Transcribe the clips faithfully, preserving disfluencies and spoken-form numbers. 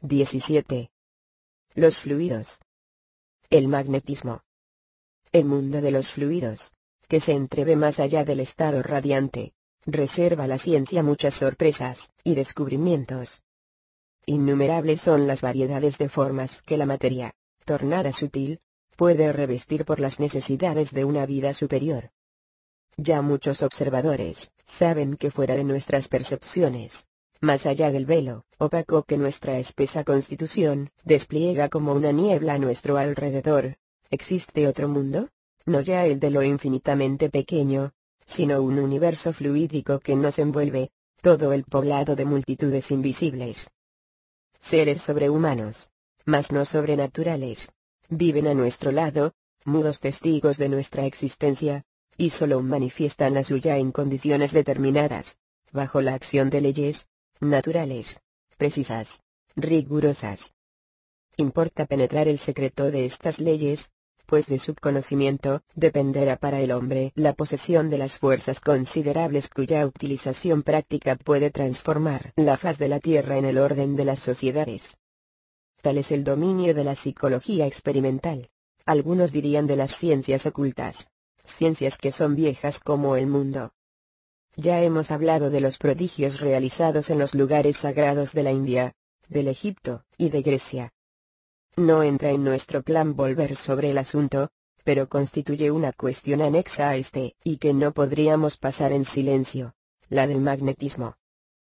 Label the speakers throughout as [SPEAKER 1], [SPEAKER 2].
[SPEAKER 1] diecisiete. Los fluidos. El magnetismo. El mundo de los fluidos, que se entrevé más allá del estado radiante, reserva a la ciencia muchas sorpresas y descubrimientos. Innumerables son las variedades de formas que la materia, tornada sutil, puede revestir por las necesidades de una vida superior. Ya muchos observadores saben que fuera de nuestras percepciones, más allá del velo opaco que nuestra espesa constitución despliega como una niebla a nuestro alrededor, ¿existe otro mundo? No ya el de lo infinitamente pequeño, sino un universo fluídico que nos envuelve, todo el poblado de multitudes invisibles. Seres sobrehumanos, mas no sobrenaturales, viven a nuestro lado, mudos testigos de nuestra existencia, y solo manifiestan la suya en condiciones determinadas, bajo la acción de leyes naturales, precisas, rigurosas. Importa penetrar el secreto de estas leyes, pues de su conocimiento dependerá para el hombre la posesión de las fuerzas considerables cuya utilización práctica puede transformar la faz de la tierra en el orden de las sociedades. Tal es el dominio de la psicología experimental, algunos dirían de las ciencias ocultas, ciencias que son viejas como el mundo. Ya hemos hablado de los prodigios realizados en los lugares sagrados de la India, del Egipto y de Grecia. No entra en nuestro plan volver sobre el asunto, pero constituye una cuestión anexa a este, y que no podríamos pasar en silencio, la del magnetismo.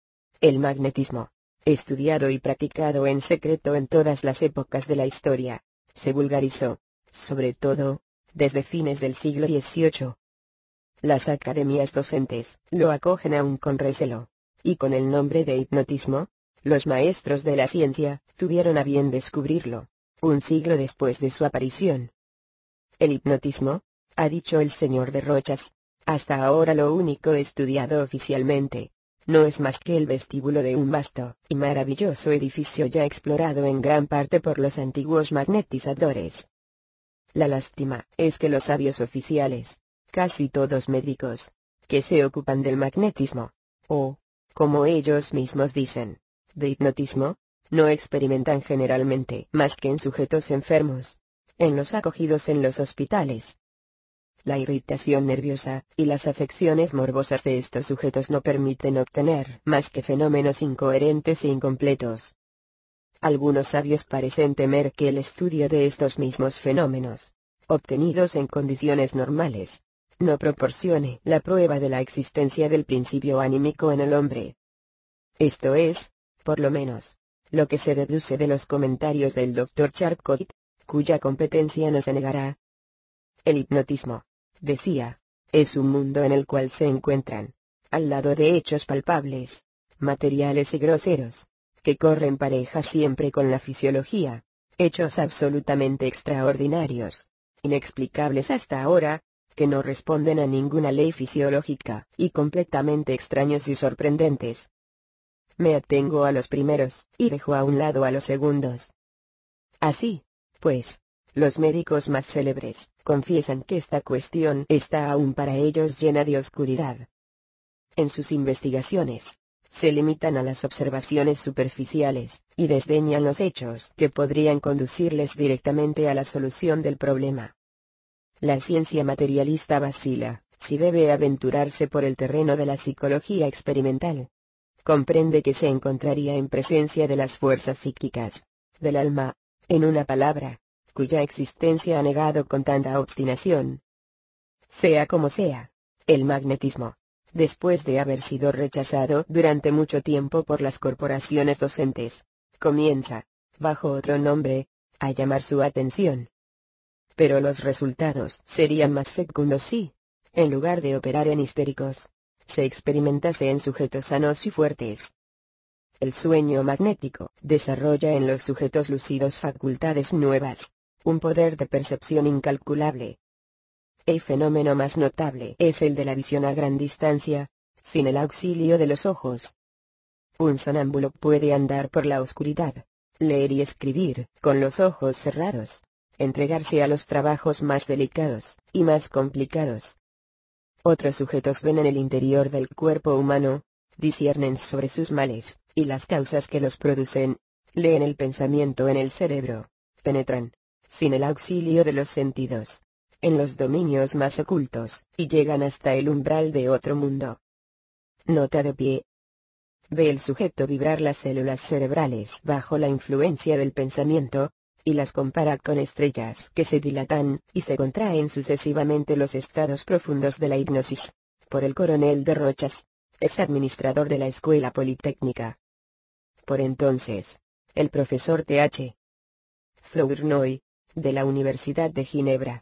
[SPEAKER 1] El magnetismo, estudiado y practicado en secreto en todas las épocas de la historia, se vulgarizó, sobre todo, desde fines del siglo dieciocho. Las academias docentes lo acogen aún con recelo, y con el nombre de hipnotismo, los maestros de la ciencia tuvieron a bien descubrirlo, un siglo después de su aparición. El hipnotismo, ha dicho el señor de Rochas, hasta ahora lo único estudiado oficialmente, no es más que el vestíbulo de un vasto y maravilloso edificio ya explorado en gran parte por los antiguos magnetizadores. La lástima es que los sabios oficiales, casi todos médicos, que se ocupan del magnetismo, o, como ellos mismos dicen, de hipnotismo, no experimentan generalmente más que en sujetos enfermos, en los acogidos en los hospitales. La irritación nerviosa y las afecciones morbosas de estos sujetos no permiten obtener más que fenómenos incoherentes e incompletos. Algunos sabios parecen temer que el estudio de estos mismos fenómenos, obtenidos en condiciones normales, no proporcione la prueba de la existencia del principio anímico en el hombre. Esto es, por lo menos, lo que se deduce de los comentarios del doctor Charcot, cuya competencia no se negará. El hipnotismo, decía, es un mundo en el cual se encuentran, al lado de hechos palpables, materiales y groseros, que corren pareja siempre con la fisiología, hechos absolutamente extraordinarios, inexplicables hasta ahora, que no responden a ninguna ley fisiológica, y completamente extraños y sorprendentes. Me atengo a los primeros, y dejo a un lado a los segundos. Así, pues, los médicos más célebres confiesan que esta cuestión está aún para ellos llena de oscuridad. En sus investigaciones, se limitan a las observaciones superficiales, y desdeñan los hechos que podrían conducirles directamente a la solución del problema. La ciencia materialista vacila, si debe aventurarse por el terreno de la psicología experimental. Comprende que se encontraría en presencia de las fuerzas psíquicas, del alma, en una palabra, cuya existencia ha negado con tanta obstinación. Sea como sea, el magnetismo, después de haber sido rechazado durante mucho tiempo por las corporaciones docentes, comienza, bajo otro nombre, a llamar su atención. Pero los resultados serían más fecundos si, en lugar de operar en histéricos, se experimentase en sujetos sanos y fuertes. El sueño magnético desarrolla en los sujetos lúcidos facultades nuevas, un poder de percepción incalculable. El fenómeno más notable es el de la visión a gran distancia, sin el auxilio de los ojos. Un sonámbulo puede andar por la oscuridad, leer y escribir con los ojos cerrados, entregarse a los trabajos más delicados y más complicados. Otros sujetos ven en el interior del cuerpo humano, disciernen sobre sus males y las causas que los producen, leen el pensamiento en el cerebro, penetran, sin el auxilio de los sentidos, en los dominios más ocultos, y llegan hasta el umbral de otro mundo. Nota de pie. Ve el sujeto vibrar las células cerebrales bajo la influencia del pensamiento, y las compara con estrellas que se dilatan y se contraen sucesivamente los estados profundos de la hipnosis. Por el coronel de Rochas, ex administrador de la Escuela Politécnica. Por entonces, el profesor T H Flournoy, de la Universidad de Ginebra.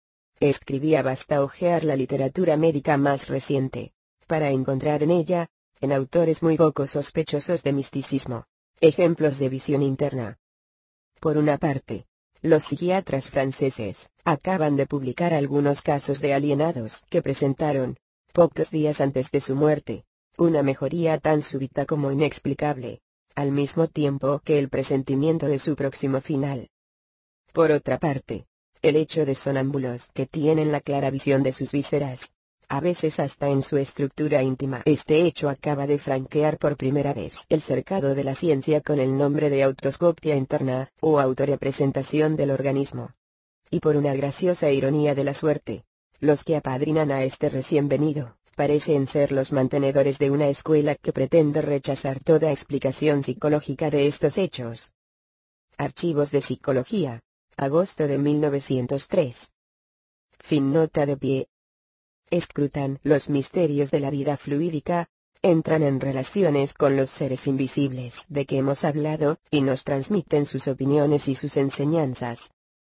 [SPEAKER 1] Escribía basta hojear la literatura médica más reciente, para encontrar en ella, en autores muy poco sospechosos de misticismo, ejemplos de visión interna. Por una parte, los psiquiatras franceses acaban de publicar algunos casos de alienados que presentaron, pocos días antes de su muerte, una mejoría tan súbita como inexplicable, al mismo tiempo que el presentimiento de su próximo final. Por otra parte, el hecho de sonámbulos que tienen la clara visión de sus vísceras, a veces hasta en su estructura íntima. Este hecho acaba de franquear por primera vez el cercado de la ciencia con el nombre de autoscopia interna, o autorrepresentación del organismo. Y por una graciosa ironía de la suerte, los que apadrinan a este recién venido, parecen ser los mantenedores de una escuela que pretende rechazar toda explicación psicológica de estos hechos. Archivos de Psicología, agosto de mil novecientos tres. Fin. Nota de pie. Escrutan los misterios de la vida fluídica, entran en relaciones con los seres invisibles de que hemos hablado, y nos transmiten sus opiniones y sus enseñanzas.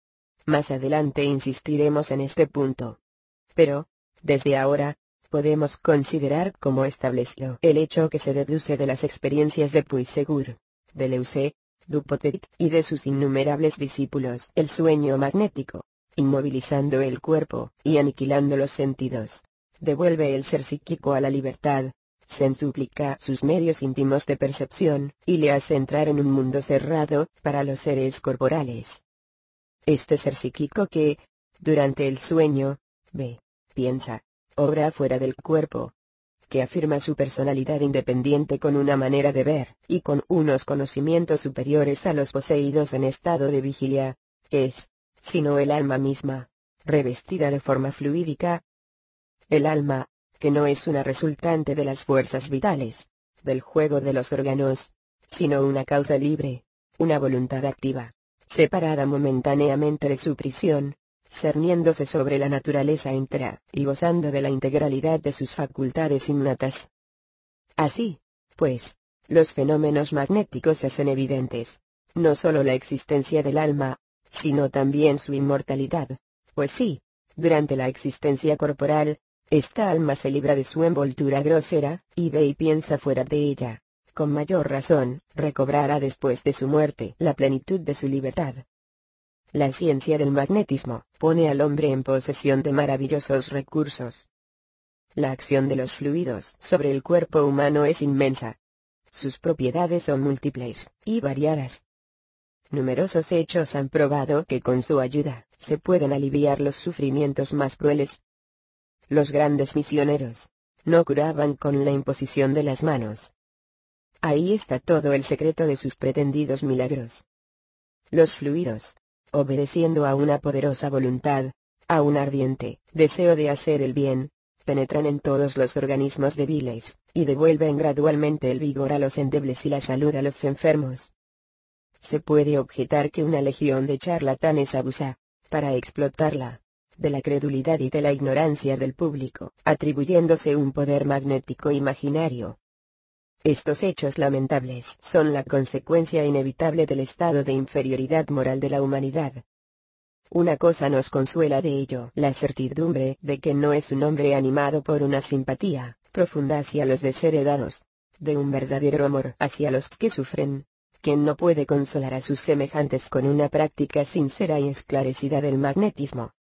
[SPEAKER 1] Más adelante insistiremos en este punto. Pero, desde ahora, podemos considerar como establecido el hecho que se deduce de las experiencias de Puysegur, de Leuze, Dupotet y de sus innumerables discípulos el sueño magnético, inmovilizando el cuerpo y aniquilando los sentidos, devuelve el ser psíquico a la libertad, centuplica sus medios íntimos de percepción y le hace entrar en un mundo cerrado para los seres corporales. Este ser psíquico que, durante el sueño, ve, piensa, obra fuera del cuerpo, que afirma su personalidad independiente con una manera de ver y con unos conocimientos superiores a los poseídos en estado de vigilia, es, sino el alma misma, revestida de forma fluídica. El alma, que no es una resultante de las fuerzas vitales, del juego de los órganos, sino una causa libre, una voluntad activa, separada momentáneamente de su prisión, cerniéndose sobre la naturaleza entera y gozando de la integralidad de sus facultades innatas. Así, pues, los fenómenos magnéticos hacen evidentes, no sólo la existencia del alma, sino también su inmortalidad, pues sí, durante la existencia corporal, esta alma se libra de su envoltura grosera, y ve y piensa fuera de ella, con mayor razón, recobrará después de su muerte la plenitud de su libertad. La ciencia del magnetismo pone al hombre en posesión de maravillosos recursos. La acción de los fluidos sobre el cuerpo humano es inmensa. Sus propiedades son múltiples y variadas. Numerosos hechos han probado que con su ayuda se pueden aliviar los sufrimientos más crueles. Los grandes misioneros no curaban con la imposición de las manos. Ahí está todo el secreto de sus pretendidos milagros. Los fluidos, obedeciendo a una poderosa voluntad, a un ardiente deseo de hacer el bien, penetran en todos los organismos débiles, y devuelven gradualmente el vigor a los endebles y la salud a los enfermos. Se puede objetar que una legión de charlatanes abusa, para explotarla, de la credulidad y de la ignorancia del público, atribuyéndose un poder magnético imaginario. Estos hechos lamentables son la consecuencia inevitable del estado de inferioridad moral de la humanidad. Una cosa nos consuela de ello: la certidumbre de que no es un hombre animado por una simpatía profunda hacia los desheredados, de un verdadero amor hacia los que sufren, quien no puede consolar a sus semejantes con una práctica sincera y esclarecida del magnetismo.